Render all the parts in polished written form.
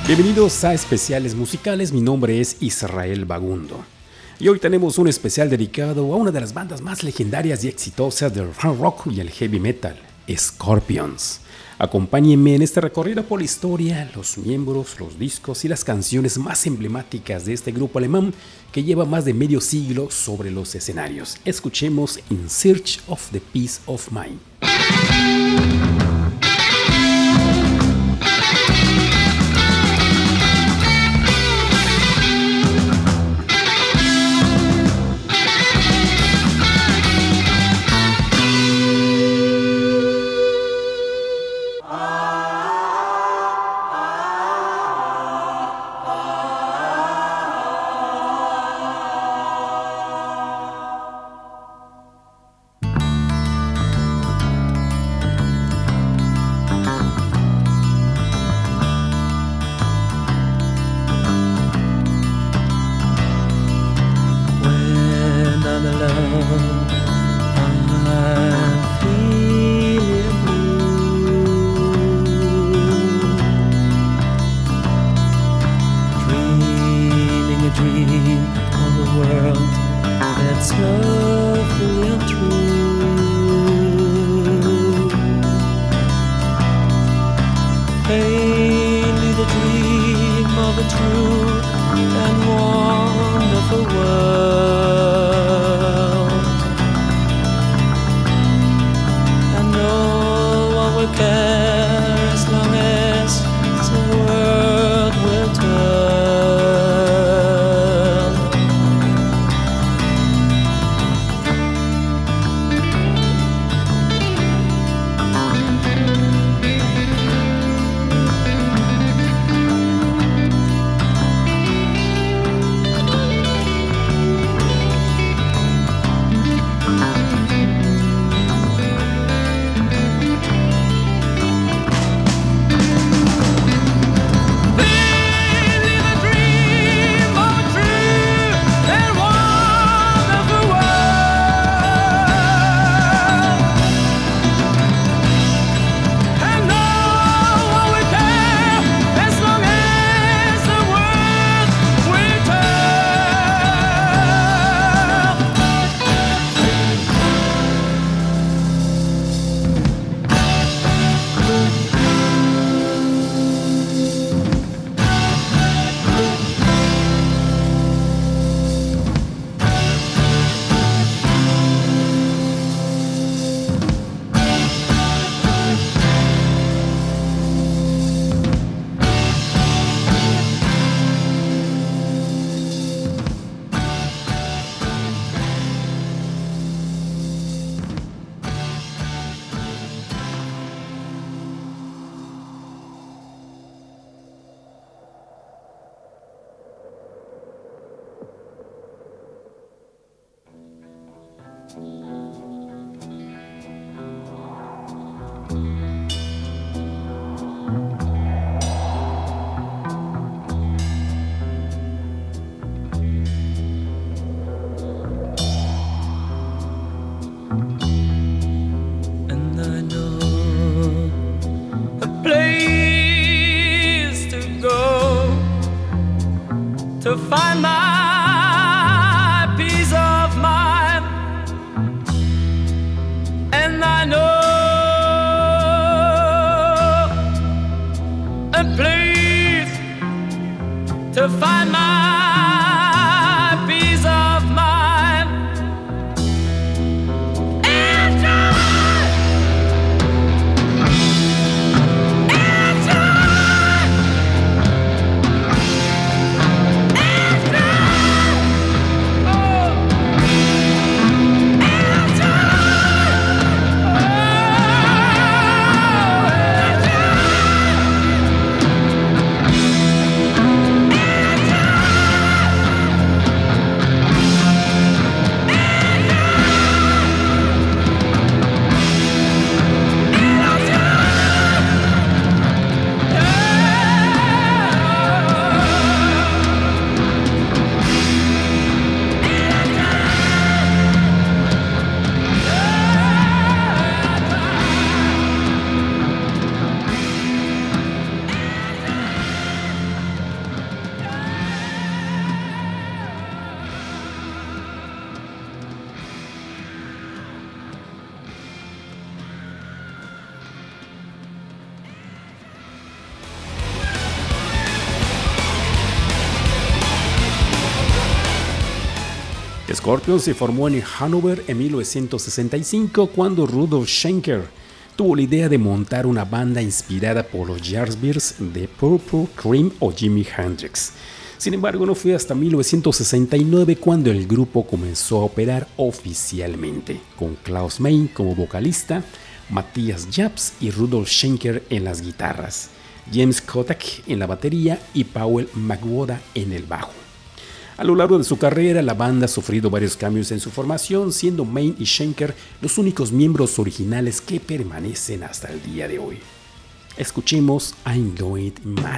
Bienvenidos a Especiales Musicales, mi nombre es Israel Bagundo. Y hoy tenemos un especial dedicado a una de las bandas más legendarias y exitosas del hard rock y el heavy metal, Scorpions. Acompáñenme en este recorrido por la historia, los miembros, los discos y las canciones más emblemáticas de este grupo alemán que lleva más de medio siglo sobre los escenarios. Escuchemos In Search of the Peace of Mind. To find my peace of mind, and I know a place to find my peace of mind. It's right. It's right. Scorpions se formó en Hannover en 1965 cuando Rudolf Schenker tuvo la idea de montar una banda inspirada por los Yardbirds de Purple, Cream o Jimi Hendrix. Sin embargo, no fue hasta 1969 cuando el grupo comenzó a operar oficialmente, con Klaus Meine como vocalista, Matthias Jabs y Rudolf Schenker en las guitarras, James Kotak en la batería y Powell McWoda en el bajo. A lo largo de su carrera, la banda ha sufrido varios cambios en su formación, siendo Meine y Schenker los únicos miembros originales que permanecen hasta el día de hoy. Escuchemos I'm Going Mad.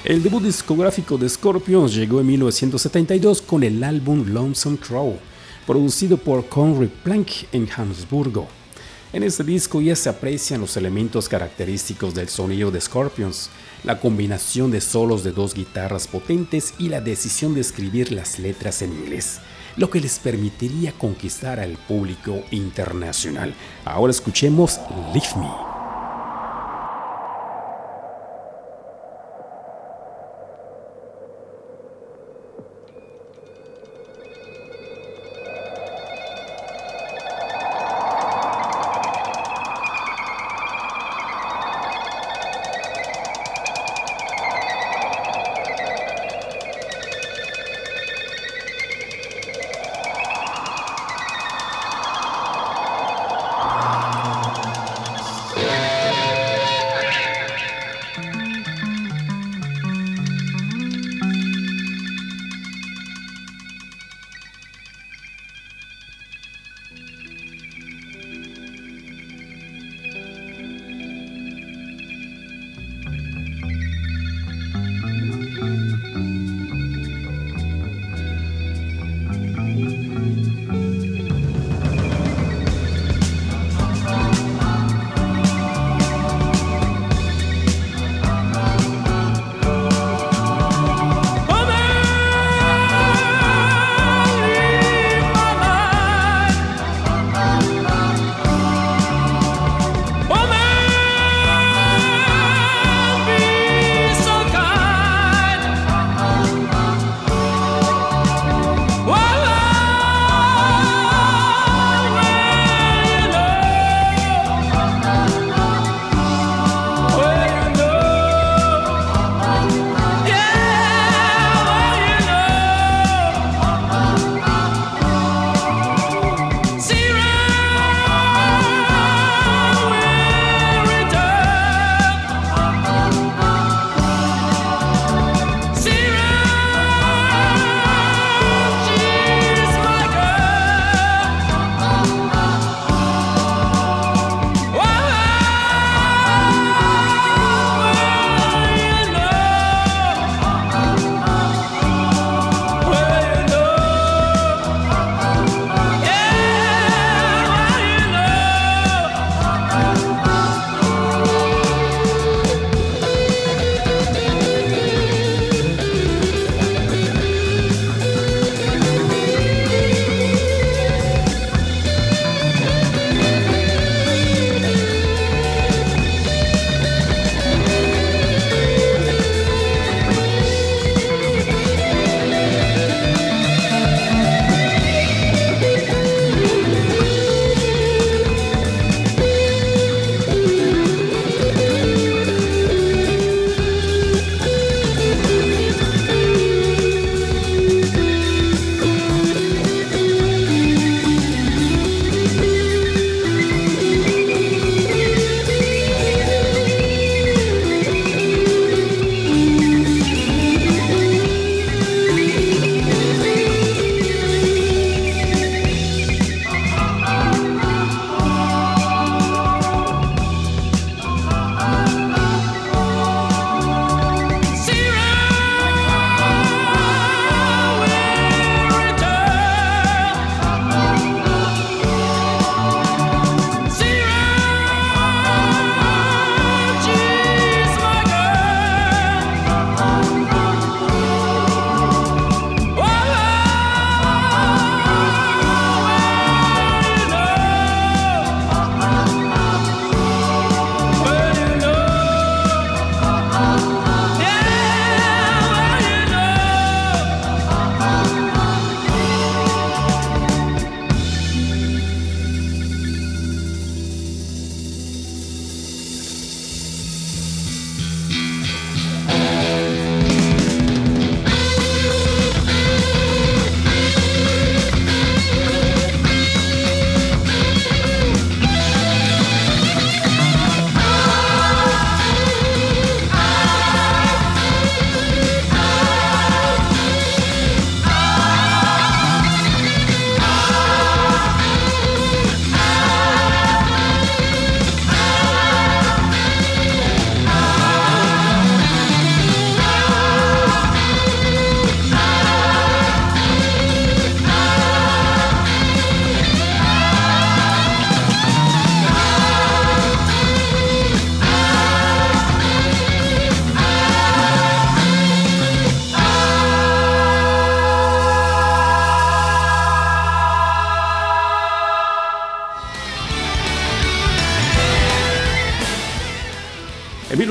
El debut discográfico de Scorpions llegó en 1972 con el álbum Lonesome Crow, producido por Conry Plank en Hamburgo. En este disco ya se aprecian los elementos característicos del sonido de Scorpions, la combinación de solos de dos guitarras potentes y la decisión de escribir las letras en inglés, lo que les permitiría conquistar al público internacional. Ahora escuchemos Leave Me.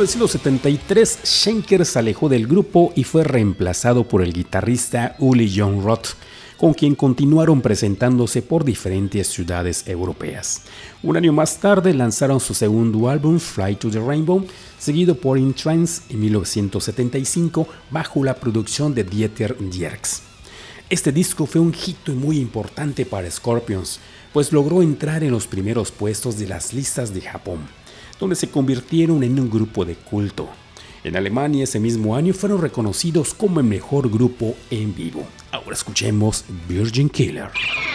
1973, Schenker se alejó del grupo y fue reemplazado por el guitarrista Uli Jon Roth, con quien continuaron presentándose por diferentes ciudades europeas. Un año más tarde lanzaron su segundo álbum, Fly to the Rainbow, seguido por In Trance en 1975 bajo la producción de Dieter Dierks. Este disco fue un hito muy importante para Scorpions, pues logró entrar en los primeros puestos de las listas de Japón, donde se convirtieron en un grupo de culto. En Alemania ese mismo año fueron reconocidos como el mejor grupo en vivo. Ahora escuchemos Virgin Killer.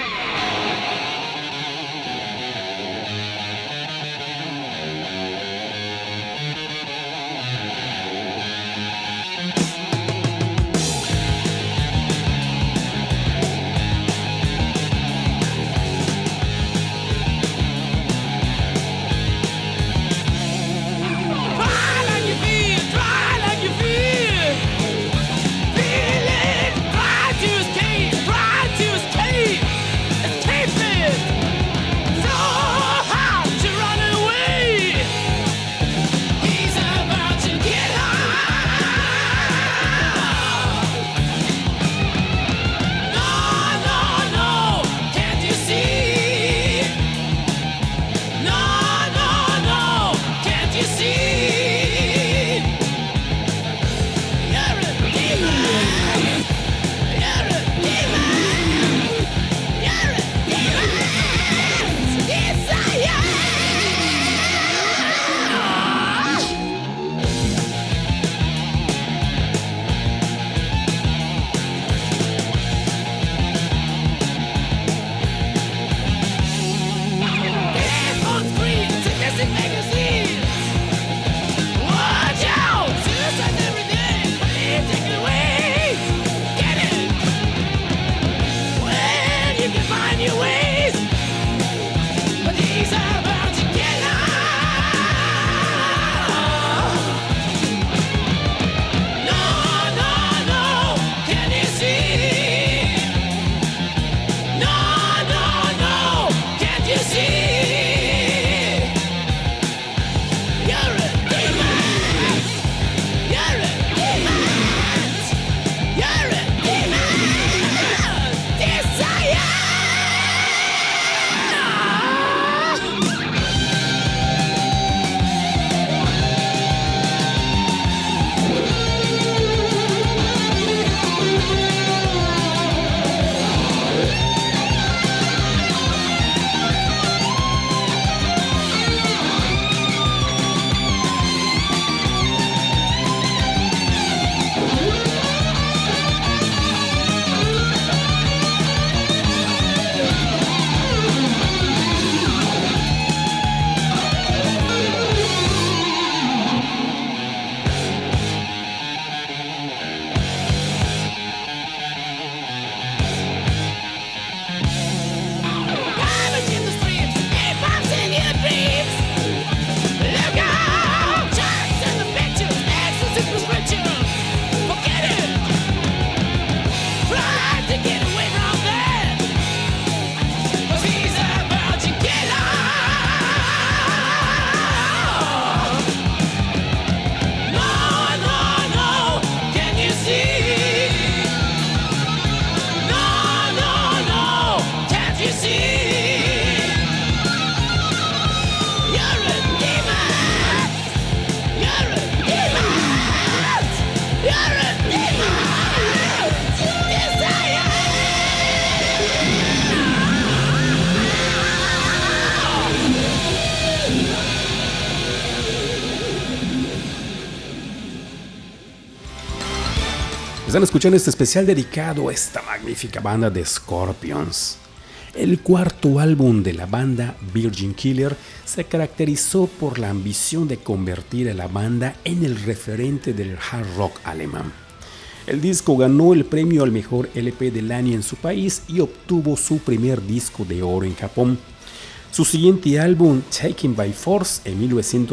Están escuchando este especial dedicado a esta magnífica banda de Scorpions. El cuarto álbum de la banda, Virgin Killer, se caracterizó por la ambición de convertir a la banda en el referente del hard rock alemán. El disco ganó el premio al mejor LP del año en su país y obtuvo su primer disco de oro en Japón. Su siguiente álbum, Taken by Force, en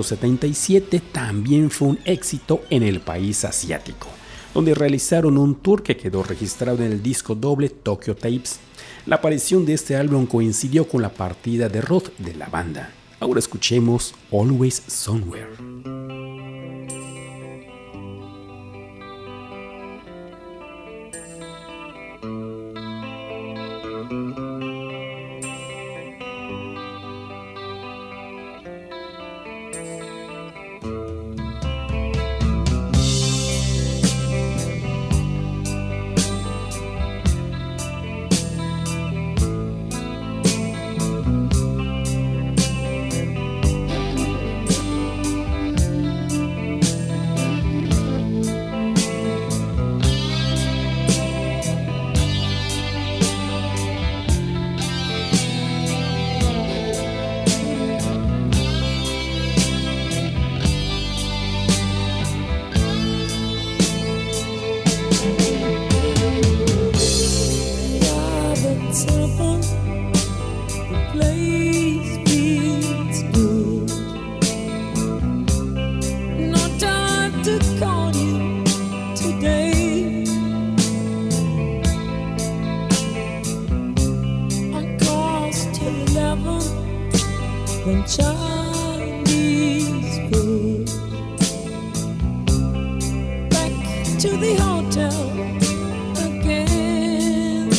1977, también fue un éxito en el país asiático, donde realizaron un tour que quedó registrado en el disco doble Tokyo Tapes. La aparición de este álbum coincidió con la partida de Roth de la banda. Ahora escuchemos Always Somewhere. call you today. On course till 11, then Chinese food. Back to the hotel again.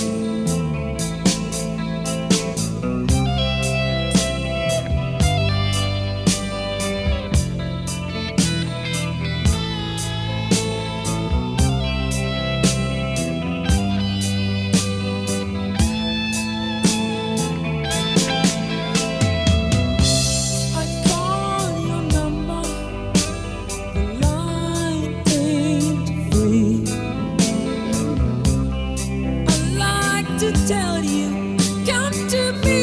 I call your number, the line ain't free. I like to tell you, come to me.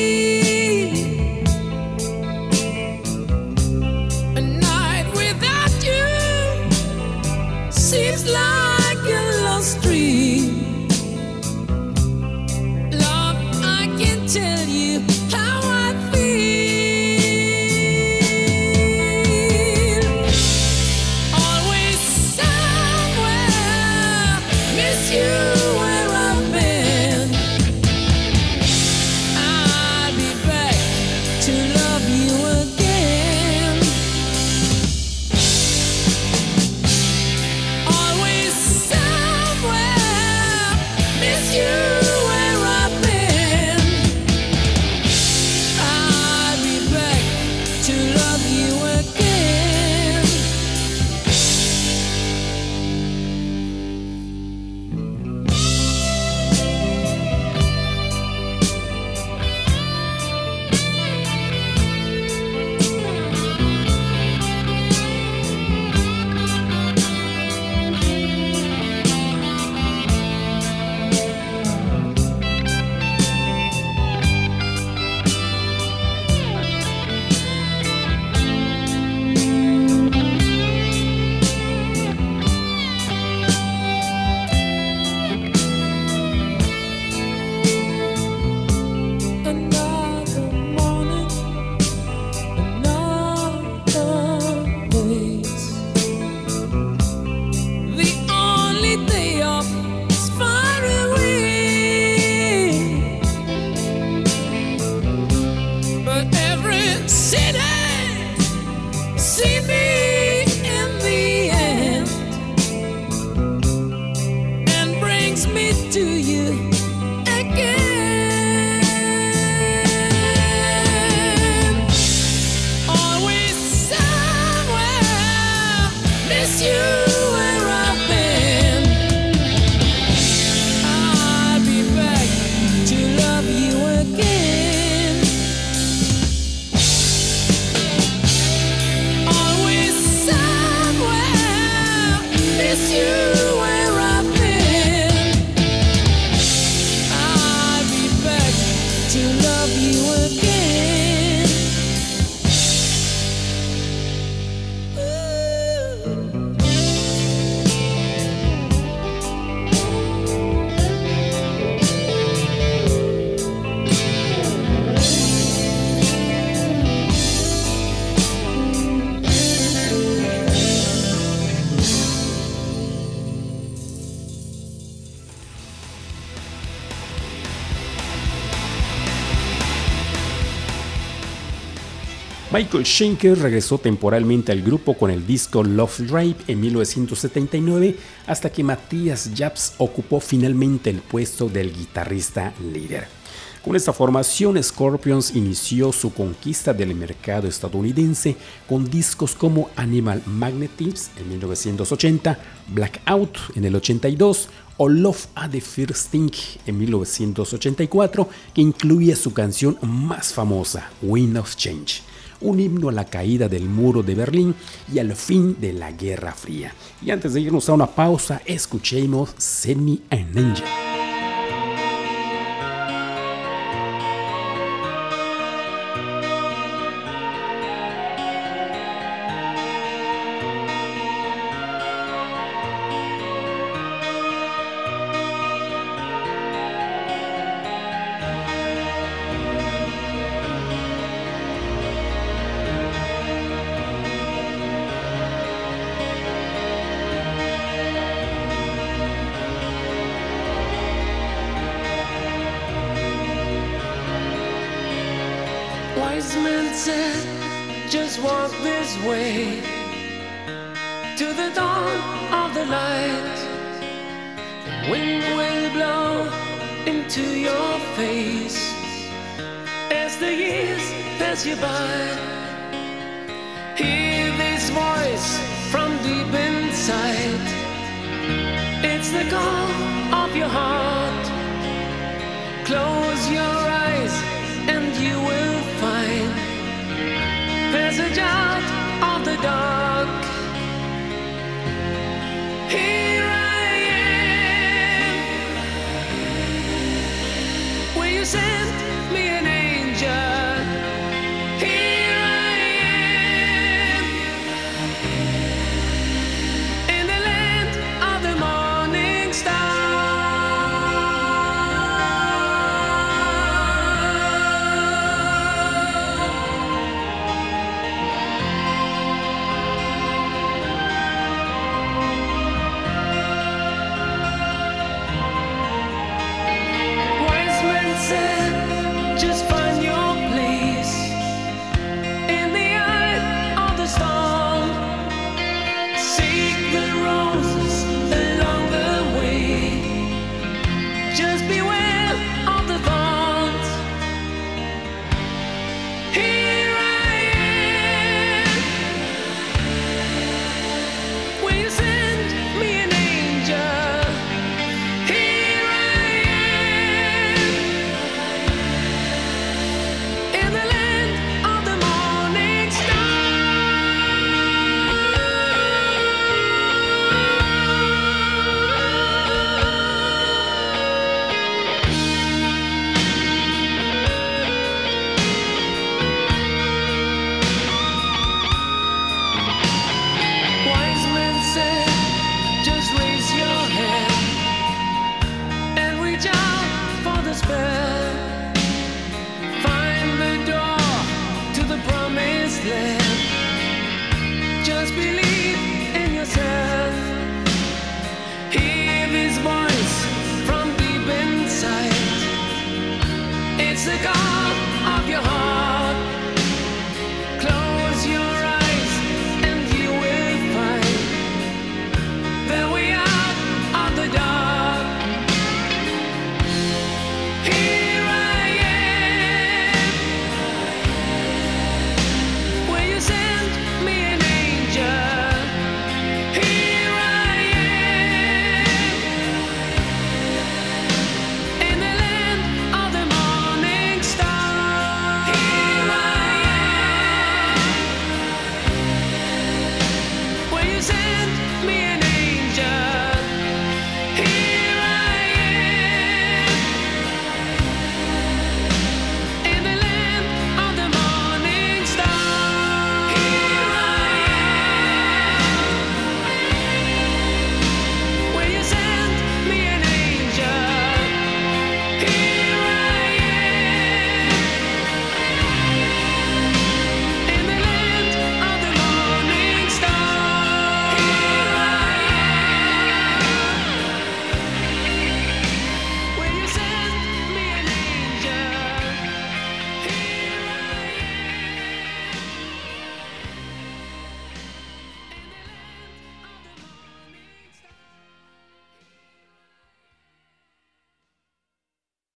A night without you seems like a lost dream. Love, I can tell you how I feel. Always somewhere, miss you where I've been. I'll be back to love you again. Always somewhere, miss you where I've been. I'll be back to love you again. Another morning, another place. The only day off is far away, but every city see me in the end and brings me to you again. Always somewhere, miss you where I've been. I'll be back to love you again. Always somewhere, miss you where I've been. I'll be back to love you again. Michael Schenker regresó temporalmente al grupo con el disco Love Drive en 1979 hasta que Matthias Japs ocupó finalmente el puesto del guitarrista líder. Con esta formación, Scorpions inició su conquista del mercado estadounidense con discos como Animal Magnetism en 1980, Blackout en el 82 o Love at the First Sting en 1984, que incluía su canción más famosa, Wind of Change, un himno a la caída del muro de Berlín y al fin de la Guerra Fría. Y antes de irnos a una pausa, escuchemos Send Me an Angel. wise man said, just walk this way to the dawn of the light. The wind will blow into your face as the years pass you by. Hear this voice from deep inside. It's the call of your heart. Close your eyes and you will find passage out of the dark. Here I am, where you sent